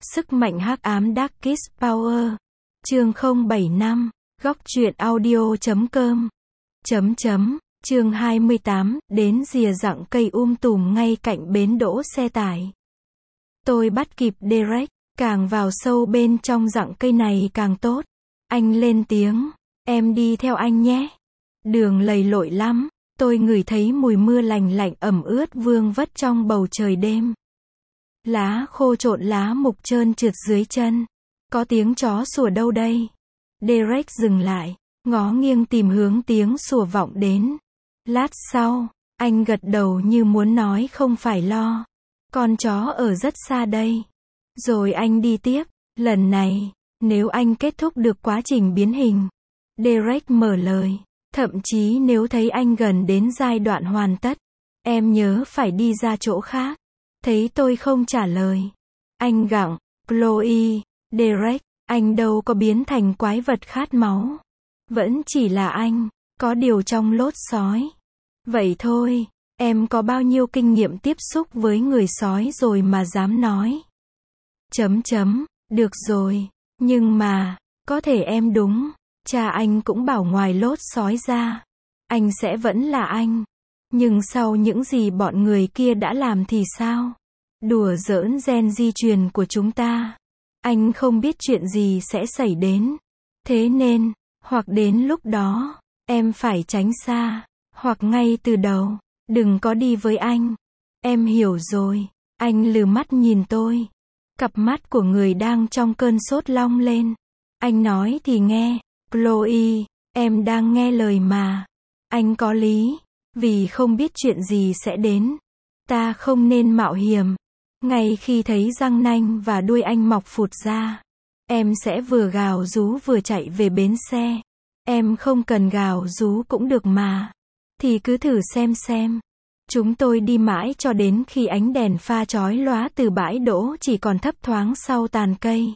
Sức mạnh hắc ám Darkest Power. Chương 075. Góc truyện audio.com. Chương 28, đến rìa rặng cây tùm ngay cạnh bến đỗ xe tải. Tôi bắt kịp Derek, càng vào sâu bên trong rặng cây này càng tốt. Anh lên tiếng, em đi theo anh nhé. Đường lầy lội lắm, tôi ngửi thấy mùi mưa lành lạnh ẩm ướt vương vất trong bầu trời đêm. Lá khô trộn lá mục trơn trượt dưới chân. Có tiếng chó sủa đâu đây? Derek dừng lại, ngó nghiêng tìm hướng tiếng sủa vọng đến. Lát sau, anh gật đầu như muốn nói không phải lo. Con chó ở rất xa đây. Rồi anh đi tiếp, lần này, nếu anh kết thúc được quá trình biến hình. Derek mở lời, thậm chí nếu thấy anh gần đến giai đoạn hoàn tất, em nhớ phải đi ra chỗ khác. Thấy tôi không trả lời, anh gặng, Chloe, Derek, anh đâu có biến thành quái vật khát máu. Vẫn chỉ là anh, có điều trong lốt sói. Vậy thôi, em có bao nhiêu kinh nghiệm tiếp xúc với người sói rồi mà dám nói. Được rồi, nhưng mà, có thể em đúng. Cha anh cũng bảo ngoài lốt sói ra, anh sẽ vẫn là anh. Nhưng sau những gì bọn người kia đã làm thì sao? Đùa giỡn gen di truyền của chúng ta. Anh không biết chuyện gì sẽ xảy đến. Thế nên, hoặc đến lúc đó, em phải tránh xa, hoặc ngay từ đầu, đừng có đi với anh. Em hiểu rồi. Anh lừ mắt nhìn tôi. Cặp mắt của người đang trong cơn sốt long lên. Anh nói thì nghe, Chloe, em đang nghe lời mà. Anh có lý, vì không biết chuyện gì sẽ đến. Ta không nên mạo hiểm. Ngay khi thấy răng nanh và đuôi anh mọc phụt ra, em sẽ vừa gào rú vừa chạy về bến xe. Em không cần gào rú cũng được mà. Thì cứ thử xem. Chúng tôi đi mãi cho đến khi ánh đèn pha chói lóa từ bãi đỗ chỉ còn thấp thoáng sau tàn cây.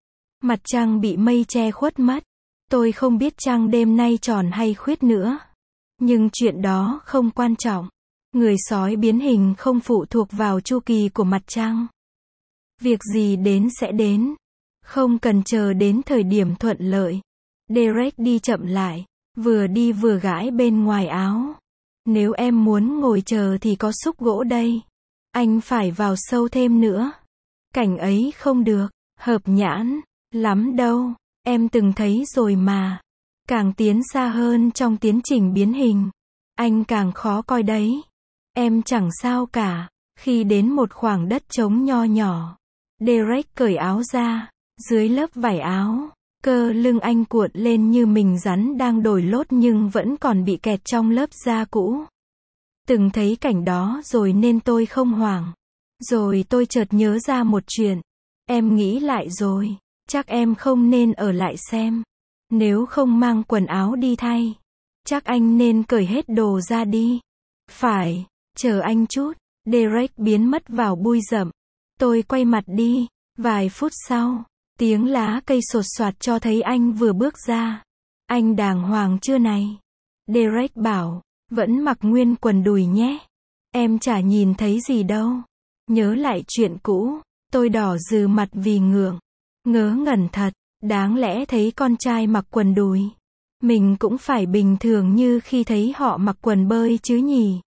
Mặt trăng bị mây che khuất mất. Tôi không biết trăng đêm nay tròn hay khuyết nữa. Nhưng chuyện đó không quan trọng. Người sói biến hình không phụ thuộc vào chu kỳ của mặt trăng. Việc gì đến sẽ đến. Không cần chờ đến thời điểm thuận lợi. Derek đi chậm lại, vừa đi vừa gãi bên ngoài áo. Nếu em muốn ngồi chờ thì có xúc gỗ đây. Anh phải vào sâu thêm nữa. Cảnh ấy không được, hợp nhãn lắm đâu. Em từng thấy rồi mà. Càng tiến xa hơn trong tiến trình biến hình, anh càng khó coi đấy. Em chẳng sao cả. Khi đến một khoảng đất trống nho nhỏ, Derek cởi áo ra. Dưới lớp vải áo, cơ lưng anh cuộn lên như mình rắn đang đổi lốt nhưng vẫn còn bị kẹt trong lớp da cũ. Từng thấy cảnh đó rồi nên tôi không hoảng. Rồi tôi chợt nhớ ra một chuyện. Em nghĩ lại rồi. Chắc em không nên ở lại xem. Nếu không mang quần áo đi thay, chắc anh nên cởi hết đồ ra đi. Phải, chờ anh chút. Derek biến mất vào bụi rậm. Tôi quay mặt đi. Vài phút sau, tiếng lá cây sột soạt cho thấy anh vừa bước ra. Anh đàng hoàng chưa này? Derek bảo, vẫn mặc nguyên quần đùi nhé. Em chả nhìn thấy gì đâu. Nhớ lại chuyện cũ, tôi đỏ rừ mặt vì ngượng. Ngớ ngẩn thật, đáng lẽ thấy con trai mặc quần đùi. Mình cũng phải bình thường như khi thấy họ mặc quần bơi chứ nhỉ.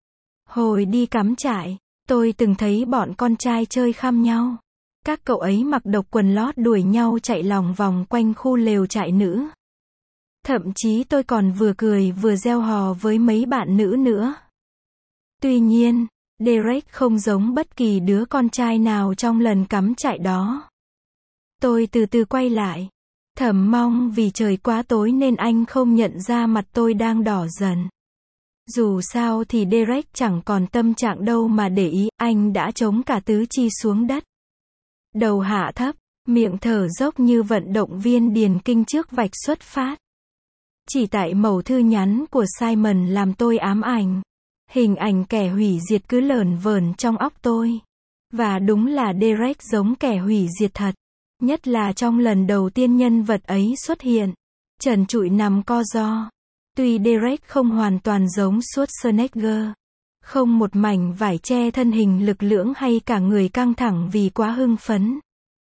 Hồi đi cắm trại, tôi từng thấy bọn con trai chơi khăm nhau. Các cậu ấy mặc độc quần lót đuổi nhau chạy lòng vòng quanh khu lều trại nữ. Thậm chí tôi còn vừa cười vừa reo hò với mấy bạn nữ nữa. Tuy nhiên, Derek không giống bất kỳ đứa con trai nào trong lần cắm trại đó. Tôi từ từ quay lại. Thầm mong vì trời quá tối nên anh không nhận ra mặt tôi đang đỏ dần. Dù sao thì Derek chẳng còn tâm trạng đâu mà để ý, anh đã chống cả tứ chi xuống đất. Đầu hạ thấp, miệng thở dốc như vận động viên điền kinh trước vạch xuất phát. Chỉ tại mẩu thư nhắn của Simon làm tôi ám ảnh. Hình ảnh kẻ hủy diệt cứ lởn vởn trong óc tôi. Và đúng là Derek giống kẻ hủy diệt thật. Nhất là trong lần đầu tiên nhân vật ấy xuất hiện. Trần trụi nằm co ro. Tuy Derek không hoàn toàn giống Schwarzenegger. Không một mảnh vải che thân hình lực lưỡng hay cả người căng thẳng vì quá hưng phấn.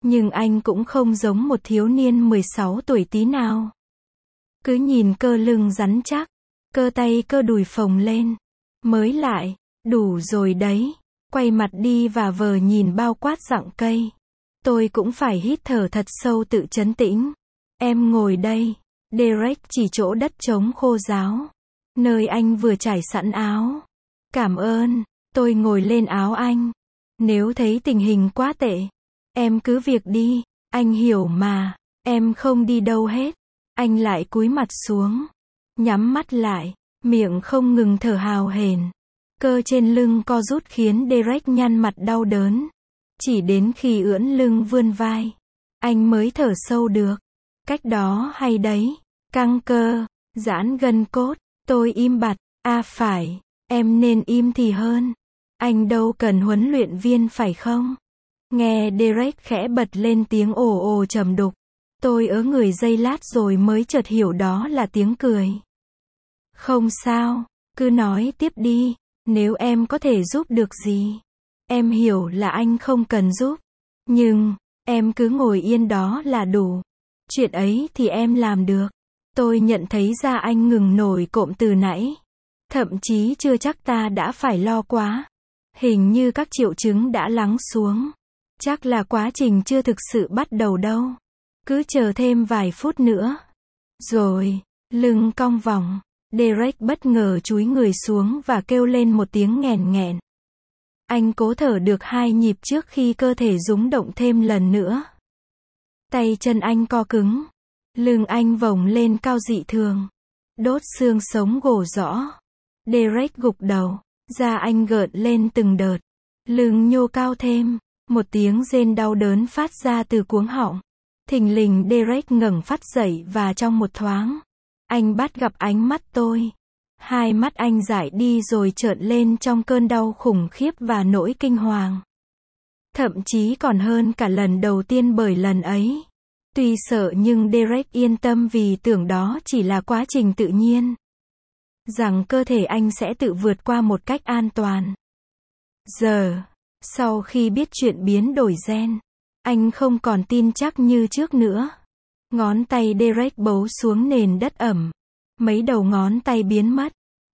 Nhưng anh cũng không giống một thiếu niên 16 tuổi tí nào. Cứ nhìn cơ lưng rắn chắc, cơ tay cơ đùi phồng lên. Mới lại, đủ rồi đấy. Quay mặt đi và vờ nhìn bao quát rặng cây. Tôi cũng phải hít thở thật sâu tự trấn tĩnh. Em ngồi đây. Derek chỉ chỗ đất trống khô ráo, nơi anh vừa trải sẵn áo. Cảm ơn. Tôi ngồi lên áo anh. Nếu thấy tình hình quá tệ, em cứ việc đi. Anh hiểu mà. Em không đi đâu hết. Anh lại cúi mặt xuống, nhắm mắt lại, miệng không ngừng thở hào hển. Cơ trên lưng co rút khiến Derek nhăn mặt đau đớn. Chỉ đến khi ưỡn lưng vươn vai, anh mới thở sâu được. Cách đó hay đấy. Căng cơ, giãn gân cốt. Tôi im bặt. Phải, em nên im thì hơn. Anh đâu cần huấn luyện viên phải không? Nghe Derek khẽ bật lên tiếng ồ ồ trầm đục. Tôi ớ người giây lát rồi mới chợt hiểu đó là tiếng cười. Không sao, cứ nói tiếp đi. Nếu em có thể giúp được gì. Em hiểu là anh không cần giúp. Nhưng, em cứ ngồi yên đó là đủ. Chuyện ấy thì em làm được. Tôi nhận thấy ra anh ngừng nổi cộm từ nãy. Thậm chí chưa chắc ta đã phải lo quá. Hình như các triệu chứng đã lắng xuống. Chắc là quá trình chưa thực sự bắt đầu đâu. Cứ chờ thêm vài phút nữa. Rồi, lưng cong vòng. Derek bất ngờ chúi người xuống và kêu lên một tiếng nghèn nghẹn. Anh cố thở được 2 nhịp trước khi cơ thể rúng động thêm lần nữa. Tay chân anh co cứng. Lưng anh vòng lên cao dị thường. Đốt xương sống gồ rõ. Derek gục đầu. Da anh gợn lên từng đợt. Lưng nhô cao thêm. Một tiếng rên đau đớn phát ra từ cuống họng. Thình lình Derek ngẩng phát dậy và trong một thoáng, anh bắt gặp ánh mắt tôi. Hai mắt anh dại đi rồi trợn lên trong cơn đau khủng khiếp và nỗi kinh hoàng. Thậm chí còn hơn cả lần đầu tiên bởi lần ấy. Tuy sợ nhưng Derek yên tâm vì tưởng đó chỉ là quá trình tự nhiên. Rằng cơ thể anh sẽ tự vượt qua một cách an toàn. Giờ, sau khi biết chuyện biến đổi gen, anh không còn tin chắc như trước nữa. Ngón tay Derek bấu xuống nền đất ẩm. Mấy đầu ngón tay biến mất.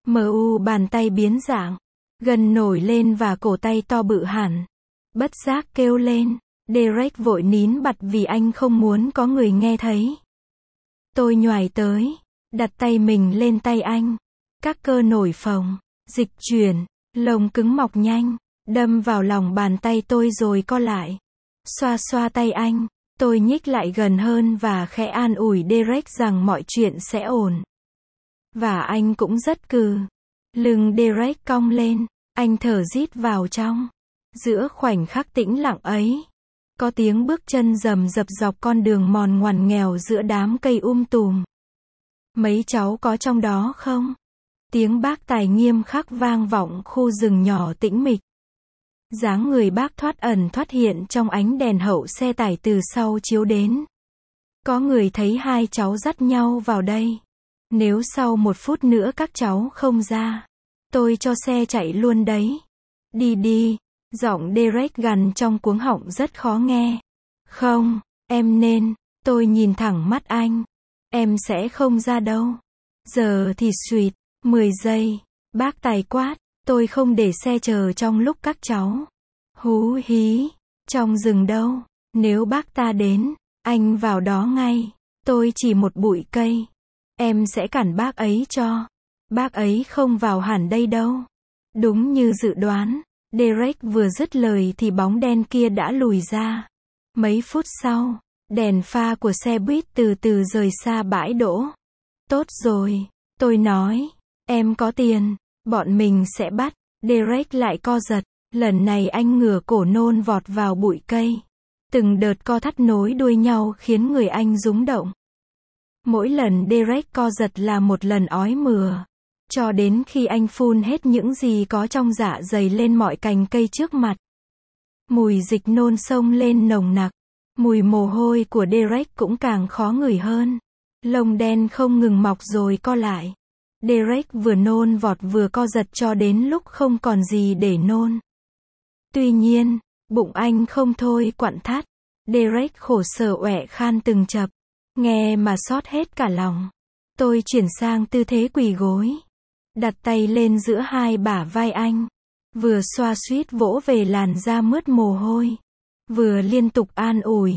Bàn tay biến dạng. Gân nổi lên và cổ tay to bự hẳn. Bất giác kêu lên. Derek vội nín bặt vì anh không muốn có người nghe thấy. Tôi nhoài tới. Đặt tay mình lên tay anh. Các cơ nổi phồng. Dịch chuyển. Lông cứng mọc nhanh. Đâm vào lòng bàn tay tôi rồi co lại. Xoa xoa tay anh. Tôi nhích lại gần hơn và khẽ an ủi Derek rằng mọi chuyện sẽ ổn. Và anh cũng rất cừ. Lưng Derek cong lên. Anh thở rít vào trong. Giữa khoảnh khắc tĩnh lặng ấy, có tiếng bước chân rầm rập dọc con đường mòn ngoằn nghèo giữa đám cây tùm. Mấy cháu có trong đó không? Tiếng bác tài nghiêm khắc vang vọng khu rừng nhỏ tĩnh mịch. Dáng người bác thoát ẩn thoát hiện trong ánh đèn hậu xe tải từ sau chiếu đến. Có người thấy hai cháu dắt nhau vào đây. Nếu sau 1 phút nữa các cháu không ra, tôi cho xe chạy luôn đấy. Đi đi. Giọng Derek gằn trong cuống họng rất khó nghe. Không, em nên. Tôi nhìn thẳng mắt anh. Em sẽ không ra đâu. Giờ thì suýt. 10 giây. Bác tài quát. Tôi không để xe chờ trong lúc các cháu. Hú hí. Trong rừng đâu. Nếu bác ta đến, anh vào đó ngay. Tôi chỉ một bụi cây. Em sẽ cản bác ấy cho. Bác ấy không vào hẳn đây đâu. Đúng như dự đoán. Derek vừa dứt lời thì bóng đen kia đã lùi ra. Mấy phút sau, đèn pha của xe buýt từ từ rời xa bãi đỗ. Tốt rồi, tôi nói. Em có tiền, bọn mình sẽ bắt. Derek lại co giật. Lần này anh ngửa cổ nôn vọt vào bụi cây. Từng đợt co thắt nối đuôi nhau khiến người anh rúng động. Mỗi lần Derek co giật là một lần ói mửa. Cho đến khi anh phun hết những gì có trong dạ dày lên mọi cành cây trước mặt. Mùi dịch nôn xông lên nồng nặc. Mùi mồ hôi của Derek cũng càng khó ngửi hơn. Lông đen không ngừng mọc rồi co lại. Derek vừa nôn vọt vừa co giật cho đến lúc không còn gì để nôn. Tuy nhiên, bụng anh không thôi quặn thắt. Derek khổ sở oẹ khan từng chập. Nghe mà xót hết cả lòng. Tôi chuyển sang tư thế quỳ gối. Đặt tay lên giữa hai bả vai anh. Vừa xoa suýt vỗ về làn da mướt mồ hôi. Vừa liên tục an ủi.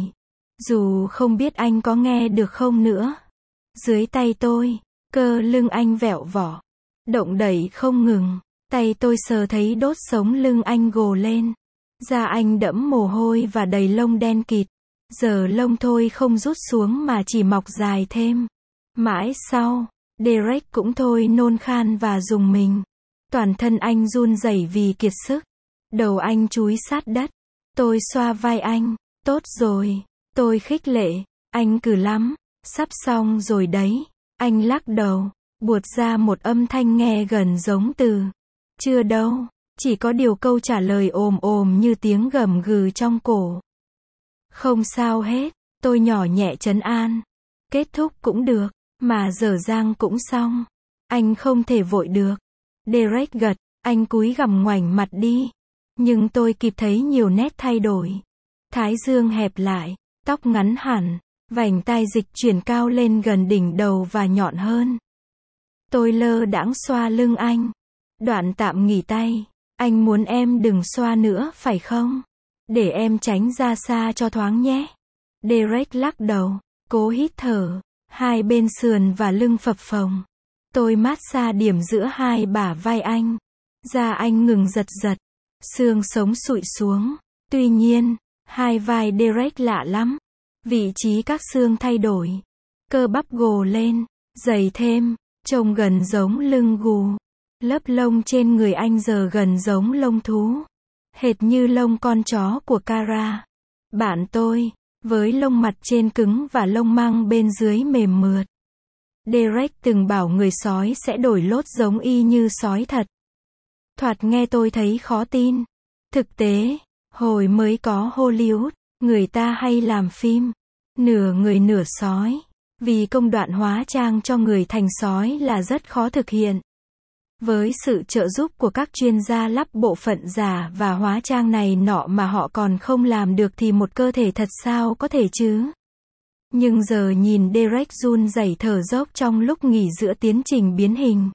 Dù không biết anh có nghe được không nữa. Dưới tay tôi, cơ lưng anh vẹo vỏ. Động đẩy không ngừng. Tay tôi sờ thấy đốt sống lưng anh gồ lên. Da anh đẫm mồ hôi và đầy lông đen kịt. Giờ lông thôi không rút xuống mà chỉ mọc dài thêm. Mãi sau, Derek cũng thôi nôn khan và rùng mình. Toàn thân anh run rẩy vì kiệt sức. Đầu anh chúi sát đất. Tôi xoa vai anh. Tốt rồi. Tôi khích lệ. Anh cừ lắm. Sắp xong rồi đấy. Anh lắc đầu. Buột ra một âm thanh nghe gần giống từ. Chưa đâu. Chỉ có điều câu trả lời ồm ồm như tiếng gầm gừ trong cổ. Không sao hết. Tôi nhỏ nhẹ trấn an. Kết thúc cũng được. Mà dở dang cũng xong. Anh không thể vội được. Derek gật. Anh cúi gằm ngoảnh mặt đi. Nhưng tôi kịp thấy nhiều nét thay đổi. Thái dương hẹp lại. Tóc ngắn hẳn. Vành tai dịch chuyển cao lên gần đỉnh đầu và nhọn hơn. Tôi lơ đãng xoa lưng anh. Đoạn tạm nghỉ tay. Anh muốn em đừng xoa nữa phải không? Để em tránh ra xa cho thoáng nhé. Derek lắc đầu. Cố hít thở. Hai bên sườn và lưng phập phồng. Tôi mát xa điểm giữa hai bả vai anh. Da anh ngừng giật giật. Xương sống sụi xuống. Tuy nhiên, hai vai Derek lạ lắm. Vị trí các xương thay đổi. Cơ bắp gồ lên. Dày thêm. Trông gần giống lưng gù. Lớp lông trên người anh giờ gần giống lông thú. Hệt như lông con chó của Kara. Bạn tôi. Với lông mặt trên cứng và lông măng bên dưới mềm mượt. Derek từng bảo người sói sẽ đổi lốt giống y như sói thật. Thoạt nghe tôi thấy khó tin. Thực tế, hồi mới có Hollywood, người ta hay làm phim. Nửa người nửa sói. Vì công đoạn hóa trang cho người thành sói là rất khó thực hiện. Với sự trợ giúp của các chuyên gia lắp bộ phận giả và hóa trang này nọ mà họ còn không làm được thì một cơ thể thật sao có thể chứ? Nhưng giờ nhìn Derek run rẩy thở dốc trong lúc nghỉ giữa tiến trình biến hình.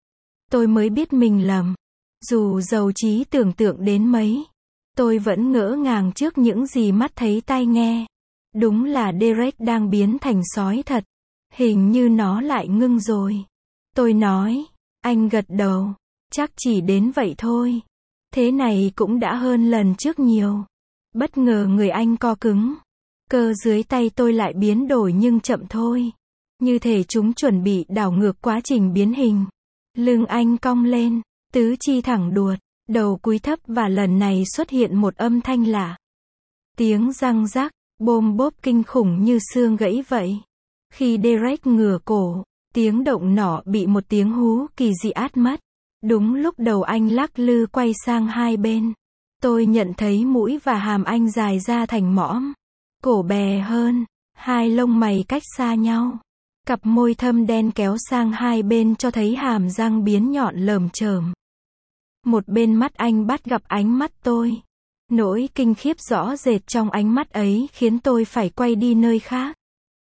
Tôi mới biết mình lầm. Dù giàu trí tưởng tượng đến mấy. Tôi vẫn ngỡ ngàng trước những gì mắt thấy tai nghe. Đúng là Derek đang biến thành sói thật. Hình như nó lại ngưng rồi. Tôi nói. Anh gật đầu. Chắc chỉ đến vậy thôi. Thế này cũng đã hơn lần trước nhiều. Bất ngờ người anh co cứng. Cơ dưới tay tôi lại biến đổi nhưng chậm thôi. Như thể chúng chuẩn bị đảo ngược quá trình biến hình. Lưng anh cong lên. Tứ chi thẳng đuột. Đầu cúi thấp và lần này xuất hiện một âm thanh lạ. Tiếng răng rắc. Bôm bốp kinh khủng như xương gãy vậy. Khi Derek ngửa cổ. Tiếng động nọ bị một tiếng hú kỳ dị át mất. Đúng lúc đầu anh lắc lư quay sang hai bên. Tôi nhận thấy mũi và hàm anh dài ra thành mõm. Cổ bè hơn. Hai lông mày cách xa nhau. Cặp môi thâm đen kéo sang hai bên cho thấy hàm răng biến nhọn lởm chởm. Một bên mắt anh bắt gặp ánh mắt tôi. Nỗi kinh khiếp rõ rệt trong ánh mắt ấy khiến tôi phải quay đi nơi khác.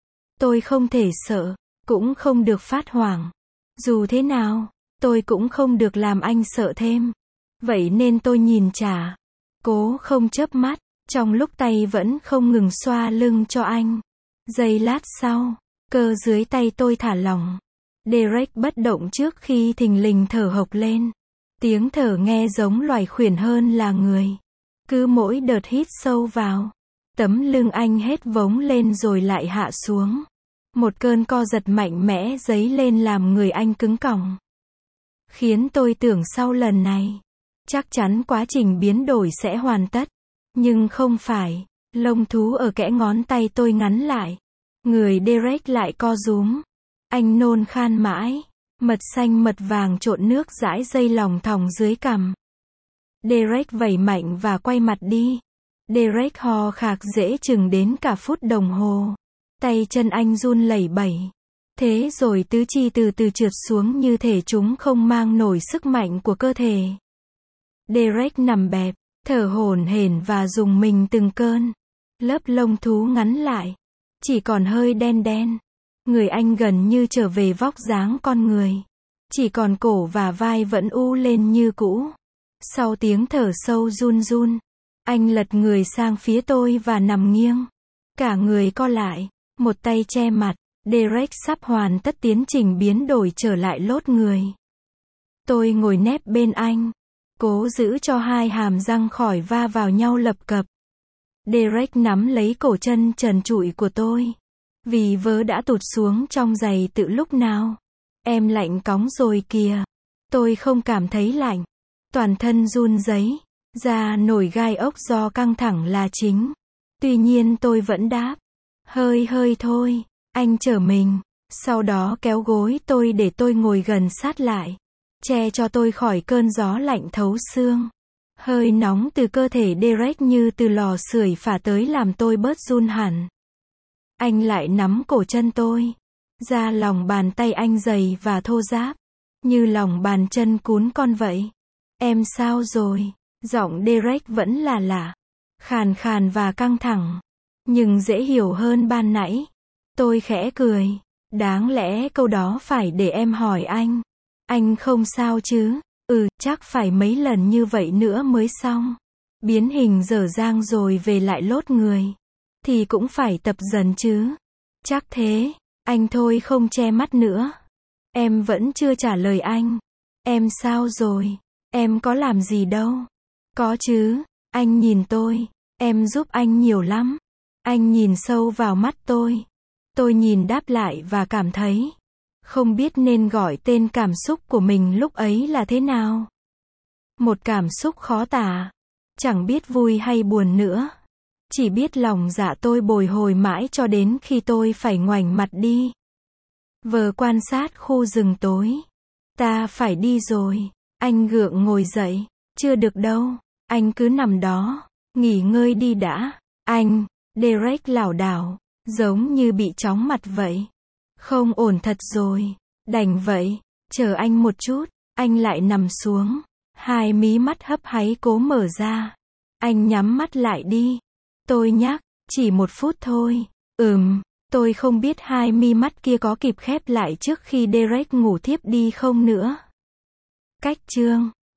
Tôi không thể sợ. Cũng không được phát hoảng. Dù thế nào, tôi cũng không được làm anh sợ thêm. Vậy nên tôi nhìn trả. Cố không chớp mắt, trong lúc tay vẫn không ngừng xoa lưng cho anh. Giây lát sau, cơ dưới tay tôi thả lỏng. Derek bất động trước khi thình lình thở hộc lên. Tiếng thở nghe giống loài khuyển hơn là người. Cứ mỗi đợt hít sâu vào, tấm lưng anh hết vống lên rồi lại hạ xuống. Một cơn co giật mạnh mẽ dấy lên làm người anh cứng còng. Khiến tôi tưởng sau lần này, chắc chắn quá trình biến đổi sẽ hoàn tất. Nhưng không phải, lông thú ở kẽ ngón tay tôi ngắn lại. Người Derek lại co rúm. Anh nôn khan mãi. Mật xanh mật vàng trộn nước dãi dây lòng thòng dưới cằm. Derek vẩy mạnh và quay mặt đi. Derek ho khạc dễ chừng đến cả phút đồng hồ. Tay chân anh run lẩy bẩy. Thế rồi tứ chi từ từ trượt xuống như thể chúng không mang nổi sức mạnh của cơ thể. Derek nằm bẹp, thở hổn hển và rùng mình từng cơn. Lớp lông thú ngắn lại, chỉ còn hơi đen đen. Người anh gần như trở về vóc dáng con người. Chỉ còn cổ và vai vẫn u lên như cũ. Sau tiếng thở sâu run run, anh lật người sang phía tôi và nằm nghiêng. Cả người co lại, một tay che mặt. Derek sắp hoàn tất tiến trình biến đổi trở lại lốt người. Tôi ngồi nép bên anh, cố giữ cho hai hàm răng khỏi va vào nhau lập cập. Derek nắm lấy cổ chân trần trụi của tôi. Vì vớ đã tụt xuống trong giày từ lúc nào. Em lạnh cóng rồi kìa. Tôi không cảm thấy lạnh. Toàn thân run rẩy, da nổi gai ốc do căng thẳng là chính. Tuy nhiên tôi vẫn đáp. Hơi hơi thôi. Anh chở mình. Sau đó kéo gối tôi để tôi ngồi gần sát lại. Che cho tôi khỏi cơn gió lạnh thấu xương. Hơi nóng từ cơ thể Derek như từ lò sưởi phả tới làm tôi bớt run hẳn. Anh lại nắm cổ chân tôi. Da lòng bàn tay anh dày và thô ráp. Như lòng bàn chân cún con vậy. Em sao rồi? Giọng Derek vẫn là lạ. Khàn khàn và căng thẳng. Nhưng dễ hiểu hơn ban nãy. Tôi khẽ cười. Đáng lẽ câu đó phải để em hỏi anh. Anh không sao chứ? Chắc phải mấy lần như vậy nữa mới xong. Biến hình dở dang rồi về lại lốt người. Thì cũng phải tập dần chứ. Chắc thế. Anh thôi không che mắt nữa. Em vẫn chưa trả lời anh. Em sao rồi? Em có làm gì đâu. Có chứ. Anh nhìn tôi. Em giúp anh nhiều lắm. Anh nhìn sâu vào mắt tôi. Tôi nhìn đáp lại và cảm thấy. Không biết nên gọi tên cảm xúc của mình lúc ấy là thế nào. Một cảm xúc khó tả. Chẳng biết vui hay buồn nữa. Chỉ biết lòng dạ tôi bồi hồi mãi cho đến khi tôi phải ngoảnh mặt đi. Vờ quan sát khu rừng tối. Ta phải đi rồi. Anh gượng ngồi dậy. Chưa được đâu. Anh cứ nằm đó. Nghỉ ngơi đi đã. Anh. Derek lảo đảo. Giống như bị chóng mặt vậy. Không ổn thật rồi. Đành vậy. Chờ anh một chút. Anh lại nằm xuống. Hai mí mắt hấp háy cố mở ra. Anh nhắm mắt lại đi. Tôi nhắc. Chỉ 1 phút thôi. Tôi không biết hai mi mắt kia có kịp khép lại trước khi Derek ngủ thiếp đi không nữa. Cách chương